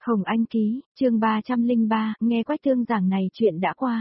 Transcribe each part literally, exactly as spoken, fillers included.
Hồng Anh ký, chương ba trăm lẻ ba, nghe Quách Tương giảng này chuyện đã qua.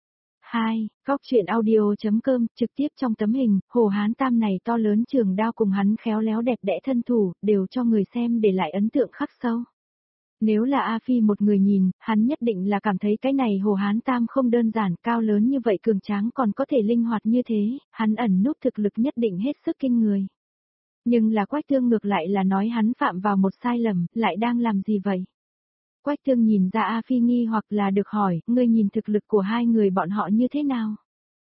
hai. Góc truyện audio.com, trực tiếp trong tấm hình, Hồ Hán Tam này to lớn trường đao cùng hắn khéo léo đẹp đẽ thân thủ, đều cho người xem để lại ấn tượng khắc sâu. Nếu là A Phi một người nhìn, hắn nhất định là cảm thấy cái này Hồ Hán Tam không đơn giản, cao lớn như vậy cường tráng còn có thể linh hoạt như thế, hắn ẩn núp thực lực nhất định hết sức kinh người. Nhưng là Quách Tương ngược lại là nói hắn phạm vào một sai lầm, lại đang làm gì vậy? Quách Tương nhìn ra A Phi nghi hoặc là được hỏi, ngươi nhìn thực lực của hai người bọn họ như thế nào?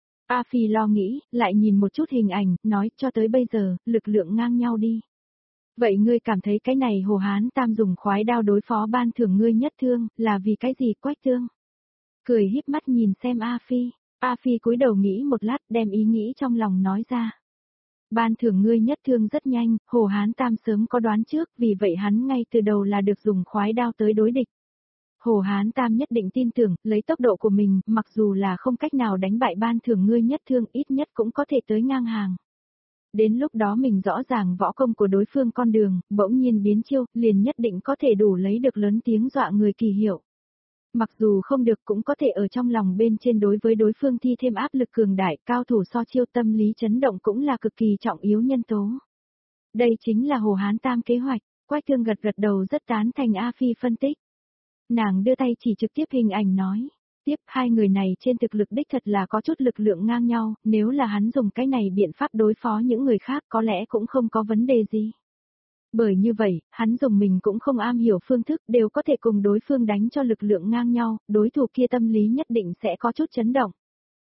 A Phi lo nghĩ, lại nhìn một chút hình ảnh, nói cho tới bây giờ, lực lượng ngang nhau đi. Vậy ngươi cảm thấy cái này Hồ Hán Tam dùng khoái đao đối phó ban thưởng ngươi nhất thương, là vì cái gì Quách Tương? Cười híp mắt nhìn xem A Phi, A Phi cúi đầu nghĩ một lát đem ý nghĩ trong lòng nói ra. Ban thưởng ngươi nhất thương rất nhanh, Hồ Hán Tam sớm có đoán trước, vì vậy hắn ngay từ đầu là được dùng khoái đao tới đối địch. Hồ Hán Tam nhất định tin tưởng, lấy tốc độ của mình, mặc dù là không cách nào đánh bại ban thưởng ngươi nhất thương, ít nhất cũng có thể tới ngang hàng. Đến lúc đó mình rõ ràng võ công của đối phương con đường, bỗng nhiên biến chiêu, liền nhất định có thể đủ lấy được lớn tiếng dọa người kỳ hiệu. Mặc dù không được cũng có thể ở trong lòng bên trên đối với đối phương thi thêm áp lực cường đại, cao thủ so chiêu tâm lý chấn động cũng là cực kỳ trọng yếu nhân tố. Đây chính là Hồ Hán Tam kế hoạch, Quách Tương gật gật đầu rất tán thành A Phi phân tích. Nàng đưa tay chỉ trực tiếp hình ảnh nói, tiếp hai người này trên thực lực đích thật là có chút lực lượng ngang nhau, nếu là hắn dùng cái này biện pháp đối phó những người khác có lẽ cũng không có vấn đề gì. Bởi như vậy, hắn dùng mình cũng không am hiểu phương thức đều có thể cùng đối phương đánh cho lực lượng ngang nhau, đối thủ kia tâm lý nhất định sẽ có chút chấn động.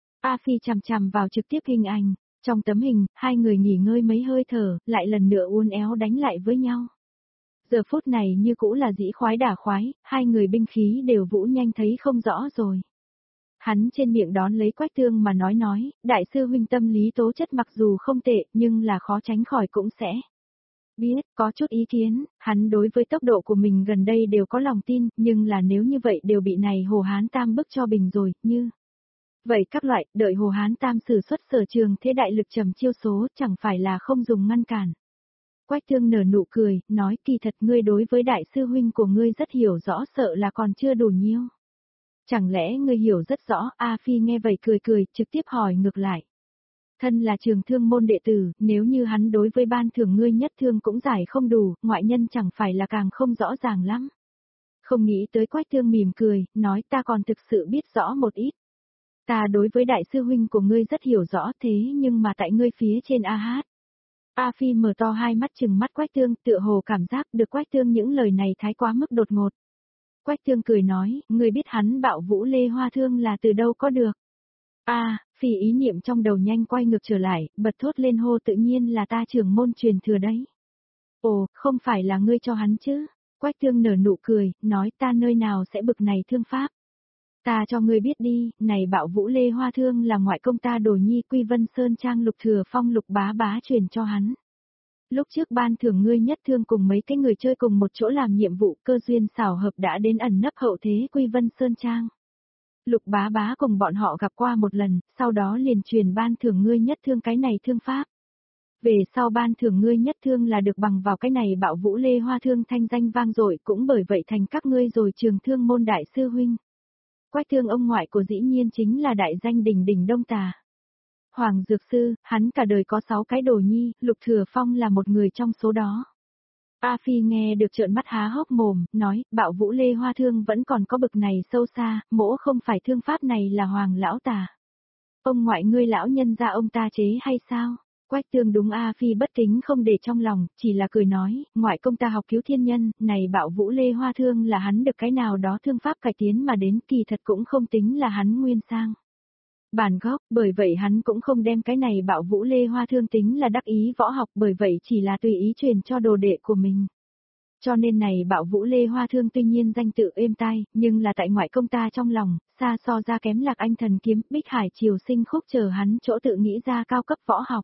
A Phi chằm chằm vào trực tiếp hình ảnh, trong tấm hình, hai người nghỉ ngơi mấy hơi thở, lại lần nữa uốn éo đánh lại với nhau. Giờ phút này như cũ là dĩ khoái đả khoái, hai người binh khí đều vũ nhanh thấy không rõ rồi. Hắn trên miệng đón lấy Quách Tương mà nói nói, đại sư huynh tâm lý tố chất mặc dù không tệ, nhưng là khó tránh khỏi cũng sẽ. Biết, có chút ý kiến, hắn đối với tốc độ của mình gần đây đều có lòng tin, nhưng là nếu như vậy đều bị này Hồ Hán Tam bức cho bình rồi, như. Vậy các loại, đợi Hồ Hán Tam sử xuất sở trường thế đại lực trầm chiêu số, chẳng phải là không dùng ngăn cản. Quách Tương nở nụ cười, nói kỳ thật ngươi đối với đại sư huynh của ngươi rất hiểu rõ sợ là còn chưa đủ nhiêu. Chẳng lẽ ngươi hiểu rất rõ, A Phi nghe vậy cười cười, trực tiếp hỏi ngược lại. Thân là trường thương môn đệ tử, nếu như hắn đối với ban thưởng ngươi nhất thương cũng giải không đủ, ngoại nhân chẳng phải là càng không rõ ràng lắm. Không nghĩ tới Quách Tương mỉm cười, nói ta còn thực sự biết rõ một ít. Ta đối với đại sư huynh của ngươi rất hiểu rõ thế nhưng mà tại ngươi phía trên A Hát. A Phi mở to hai mắt chừng mắt Quách Tương, tựa hồ cảm giác được Quách Tương những lời này thái quá mức đột ngột. Quách Tương cười nói, ngươi biết hắn bạo vũ Lê Hoa Thương là từ đâu có được. A, Phi ý niệm trong đầu nhanh quay ngược trở lại, bật thốt lên hô tự nhiên là ta trưởng môn truyền thừa đấy. Ồ, không phải là ngươi cho hắn chứ? Quách Tương nở nụ cười, nói ta nơi nào sẽ bực này thương pháp. Ta cho ngươi biết đi, này bạo vũ Lê Hoa Thương là ngoại công ta Đồ Nhi Quy Vân Sơn Trang Lục Thừa Phong Lục Bá Bá truyền cho hắn. Lúc trước ban thưởng ngươi nhất thương cùng mấy cái người chơi cùng một chỗ làm nhiệm vụ cơ duyên xảo hợp đã đến ẩn nấp hậu thế Quy Vân Sơn Trang. Lục Bá Bá cùng bọn họ gặp qua một lần, sau đó liền truyền ban thưởng ngươi nhất thương cái này thương pháp. Về sau ban thưởng ngươi nhất thương là được bằng vào cái này bạo vũ Lê Hoa Thương thanh danh vang dội cũng bởi vậy thành các ngươi rồi trường thương môn đại sư huynh. Quách Tương ông ngoại của dĩ nhiên chính là đại danh đỉnh đỉnh Đông Tà. Hoàng Dược Sư, hắn cả đời có sáu cái đồ nhi, Lục Thừa Phong là một người trong số đó. A Phi nghe được trợn mắt há hốc mồm, nói, bạo vũ Lê Hoa Thương vẫn còn có bực này sâu xa, mỗ không phải thương pháp này là Hoàng Lão Tà. Ông ngoại ngươi lão nhân ra ông ta chế hay sao? Quách Tương đúng A Phi bất kính không để trong lòng, chỉ là cười nói, ngoại công ta học cứu thiên nhân, này bạo vũ Lê Hoa Thương là hắn được cái nào đó thương pháp cải tiến mà đến kỳ thật cũng không tính là hắn nguyên sang. Bản gốc, bởi vậy hắn cũng không đem cái này bạo vũ Lê Hoa Thương tính là đắc ý võ học bởi vậy chỉ là tùy ý truyền cho đồ đệ của mình. Cho nên này bạo vũ Lê Hoa Thương tuy nhiên danh tự êm tai, nhưng là tại ngoại công ta trong lòng, xa so ra kém Lạc Anh Thần Kiếm, Bích Hải Triều Sinh Khúc chờ hắn chỗ tự nghĩ ra cao cấp võ học.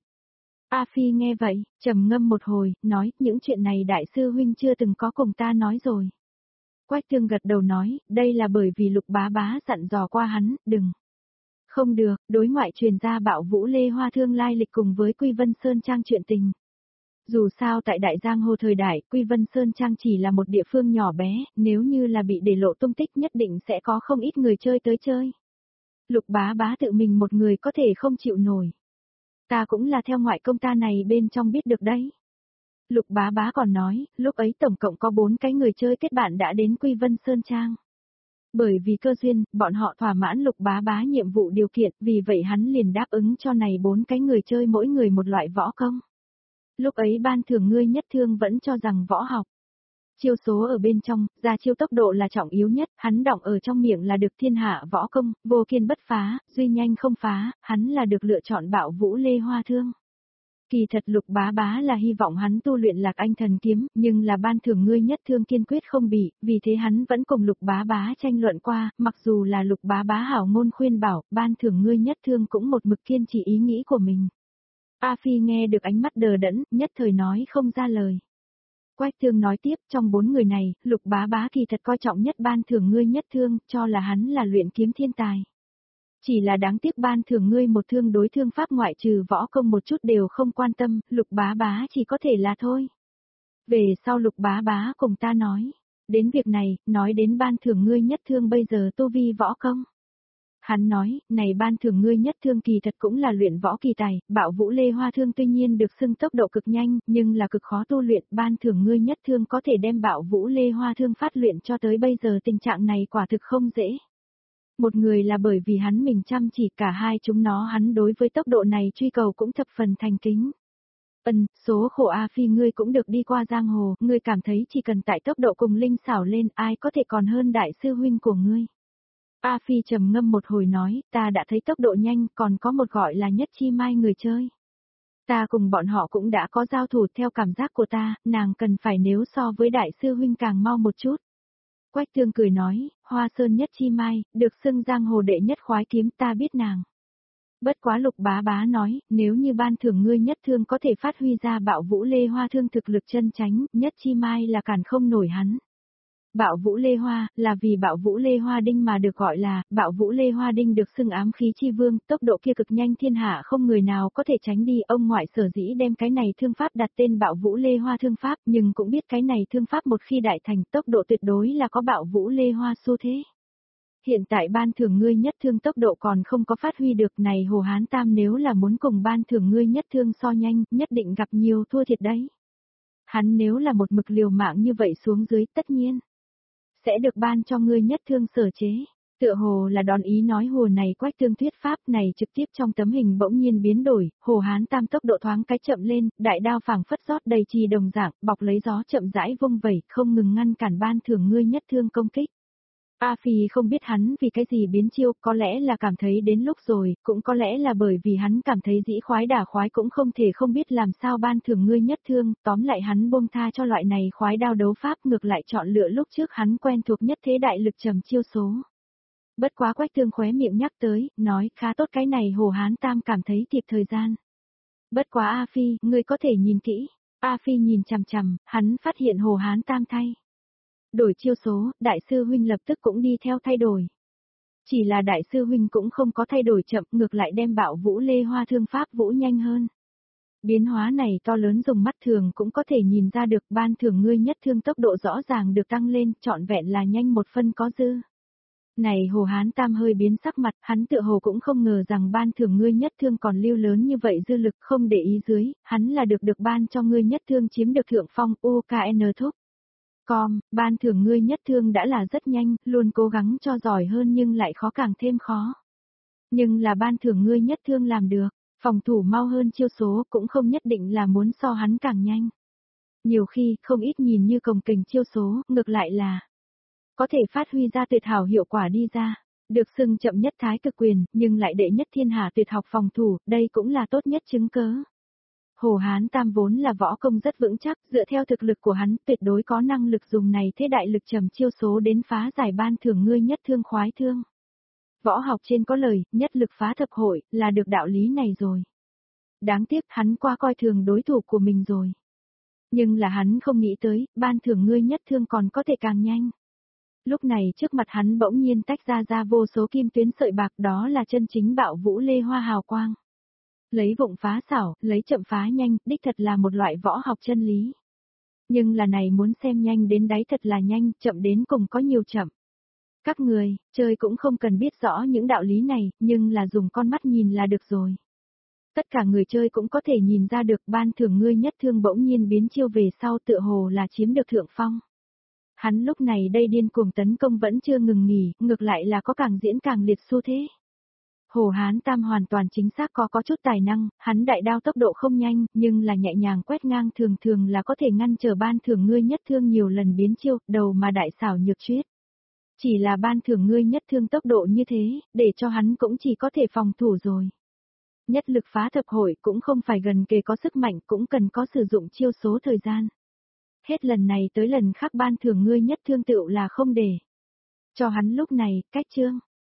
A Phi nghe vậy, trầm ngâm một hồi, nói, những chuyện này đại sư huynh chưa từng có cùng ta nói rồi. Quách Tương gật đầu nói, đây là bởi vì Lục Bá Bá dặn dò qua hắn, đừng. Không được, đối ngoại truyền ra bạo vũ Lê Hoa Thương lai lịch cùng với Quy Vân Sơn Trang chuyện tình. Dù sao tại Đại Giang Hồ thời đại, Quy Vân Sơn Trang chỉ là một địa phương nhỏ bé, nếu như là bị để lộ tung tích nhất định sẽ có không ít người chơi tới chơi. Lục bá bá tự mình một người có thể không chịu nổi. Ta cũng là theo ngoại công ta này bên trong biết được đấy. Lục bá bá còn nói, lúc ấy tổng cộng có bốn cái người chơi kết bạn đã đến Quy Vân Sơn Trang. Bởi vì cơ duyên, bọn họ thỏa mãn lục bá bá nhiệm vụ điều kiện, vì vậy hắn liền đáp ứng cho này bốn cái người chơi mỗi người một loại võ công. Lúc ấy ban thưởng ngươi nhất thương vẫn cho rằng võ học. Chiêu số ở bên trong, ra chiêu tốc độ là trọng yếu nhất, hắn đọng ở trong miệng là được thiên hạ võ công, vô kiên bất phá, duy nhanh không phá, hắn là được lựa chọn bạo vũ lê hoa thương. Kỳ thật lục bá bá là hy vọng hắn tu luyện lạc anh thần kiếm, nhưng là ban thưởng ngươi nhất thương kiên quyết không bị, vì thế hắn vẫn cùng lục bá bá tranh luận qua, mặc dù là lục bá bá hảo ngôn khuyên bảo, ban thưởng ngươi nhất thương cũng một mực kiên trì ý nghĩ của mình. A Phi nghe được ánh mắt đờ đẫn, nhất thời nói không ra lời. Quách Thương nói tiếp, trong bốn người này, lục bá bá kỳ thật coi trọng nhất ban thưởng ngươi nhất thương, cho là hắn là luyện kiếm thiên tài. Chỉ là đáng tiếc ban thưởng ngươi một thương đối thương pháp ngoại trừ võ công một chút đều không quan tâm, lục bá bá chỉ có thể là thôi. Về sau lục bá bá cùng ta nói, đến việc này, nói đến ban thưởng ngươi nhất thương bây giờ tu vi võ công. Hắn nói, này ban thưởng ngươi nhất thương kỳ thật cũng là luyện võ kỳ tài, bạo vũ lê hoa thương tuy nhiên được xưng tốc độ cực nhanh, nhưng là cực khó tu luyện, ban thưởng ngươi nhất thương có thể đem bạo vũ lê hoa thương phát luyện cho tới bây giờ tình trạng này quả thực không dễ. Một người là bởi vì hắn mình chăm chỉ, cả hai chúng nó hắn đối với tốc độ này truy cầu cũng thập phần thành kính. Ân, số khổ A Phi ngươi cũng được đi qua giang hồ, ngươi cảm thấy chỉ cần tại tốc độ cùng linh xảo lên ai có thể còn hơn đại sư huynh của ngươi. A Phi trầm ngâm một hồi nói, ta đã thấy tốc độ nhanh, còn có một gọi là nhất chi mai người chơi. Ta cùng bọn họ cũng đã có giao thủ theo cảm giác của ta, nàng cần phải nếu so với đại sư huynh càng mau một chút. Quách Thương cười nói, Hoa Sơn nhất chi mai, được xưng giang hồ đệ nhất khoái kiếm ta biết nàng. Bất quá lục bá bá nói, nếu như ban thưởng ngươi nhất thương có thể phát huy ra bạo vũ lê hoa thương thực lực chân chánh, nhất chi mai là cản không nổi hắn. Bạo vũ lê hoa, là vì bạo vũ lê hoa đinh mà được gọi là, bạo vũ lê hoa đinh được xưng ám khí chi vương, tốc độ kia cực nhanh thiên hạ không người nào có thể tránh đi, ông ngoại sở dĩ đem cái này thương pháp đặt tên bạo vũ lê hoa thương pháp, nhưng cũng biết cái này thương pháp một khi đại thành tốc độ tuyệt đối là có bạo vũ lê hoa xu thế. Hiện tại ban thưởng ngươi nhất thương tốc độ còn không có phát huy được này Hồ Hán Tam nếu là muốn cùng ban thưởng ngươi nhất thương so nhanh, nhất định gặp nhiều thua thiệt đấy. Hắn nếu là một mực liều mạng như vậy xuống dưới tất nhiên sẽ được ban cho ngươi nhất thương sở chế. Tựa hồ là đón ý nói hồ này Quách Thương thuyết pháp này trực tiếp trong tấm hình bỗng nhiên biến đổi, Hồ Hán Tam tốc độ thoáng cái chậm lên, đại đao phảng phất rót đầy trì đồng dạng, bọc lấy gió chậm rãi vung vẩy, không ngừng ngăn cản ban thưởng ngươi nhất thương công kích. A Phi không biết hắn vì cái gì biến chiêu, có lẽ là cảm thấy đến lúc rồi, cũng có lẽ là bởi vì hắn cảm thấy dĩ khoái đả khoái cũng không thể không biết làm sao ban thưởng ngươi nhất thương, tóm lại hắn buông tha cho loại này khoái đao đấu pháp ngược lại chọn lựa lúc trước hắn quen thuộc nhất thế đại lực trầm chiêu số. Bất quá Quách Thương khóe miệng nhắc tới, nói khá tốt cái này Hồ Hán Tam cảm thấy kịp thời gian. Bất quá A Phi, ngươi có thể nhìn kỹ. A Phi nhìn chằm chằm, hắn phát hiện Hồ Hán Tam thay đổi chiêu số, đại sư huynh lập tức cũng đi theo thay đổi. Chỉ là đại sư huynh cũng không có thay đổi chậm, ngược lại đem bạo vũ lê hoa thương pháp vũ nhanh hơn. Biến hóa này to lớn dùng mắt thường cũng có thể nhìn ra được, ban thưởng ngươi nhất thương tốc độ rõ ràng được tăng lên, trọn vẹn là nhanh một phân có dư. Này Hồ Hán Tam hơi biến sắc mặt, hắn tựa hồ cũng không ngờ rằng ban thưởng ngươi nhất thương còn lưu lớn như vậy dư lực, không để ý dưới, hắn là được được ban cho ngươi nhất thương chiếm được thượng phong u ca en thúc. Com, ban thưởng ngươi nhất thương đã là rất nhanh, luôn cố gắng cho giỏi hơn nhưng lại khó càng thêm khó. Nhưng là ban thưởng ngươi nhất thương làm được, phòng thủ mau hơn chiêu số cũng không nhất định là muốn so hắn càng nhanh. Nhiều khi, không ít nhìn như cồng kềnh chiêu số, ngược lại là có thể phát huy ra tuyệt hảo hiệu quả đi ra. Được xưng chậm nhất thái cực quyền, nhưng lại đệ nhất thiên hạ tuyệt học phòng thủ, đây cũng là tốt nhất chứng cớ. Hồ Hán Tam vốn là võ công rất vững chắc, dựa theo thực lực của hắn tuyệt đối có năng lực dùng này thế đại lực trầm chiêu số đến phá giải ban thưởng ngươi nhất thương khoái thương. Võ học trên có lời, nhất lực phá thập hội, là được đạo lý này rồi. Đáng tiếc hắn qua coi thường đối thủ của mình rồi. Nhưng là hắn không nghĩ tới, ban thưởng ngươi nhất thương còn có thể càng nhanh. Lúc này trước mặt hắn bỗng nhiên tách ra ra vô số kim tuyến sợi bạc, đó là chân chính bạo vũ lê hoa hào quang. Lấy vụng phá xảo, lấy chậm phá nhanh, đích thật là một loại võ học chân lý. Nhưng là này muốn xem nhanh đến đáy thật là nhanh, chậm đến cùng có nhiều chậm. Các người, chơi cũng không cần biết rõ những đạo lý này, nhưng là dùng con mắt nhìn là được rồi. Tất cả người chơi cũng có thể nhìn ra được ban thưởng ngươi nhất thương bỗng nhiên biến chiêu về sau tựa hồ là chiếm được thượng phong. Hắn lúc này đây điên cuồng tấn công vẫn chưa ngừng nghỉ, ngược lại là có càng diễn càng liệt xu thế. Hồ Hán Tam hoàn toàn chính xác có có chút tài năng, hắn đại đao tốc độ không nhanh, nhưng là nhẹ nhàng quét ngang thường thường là có thể ngăn trở ban thưởng ngươi nhất thương nhiều lần biến chiêu, đầu mà đại xảo nhược chuyết. Chỉ là ban thưởng ngươi nhất thương tốc độ như thế, để cho hắn cũng chỉ có thể phòng thủ rồi. Nhất lực phá thập hội cũng không phải gần kề có sức mạnh, cũng cần có sử dụng chiêu số thời gian. Hết lần này tới lần khác ban thưởng ngươi nhất thương tựu là không để cho hắn lúc này, cách chương.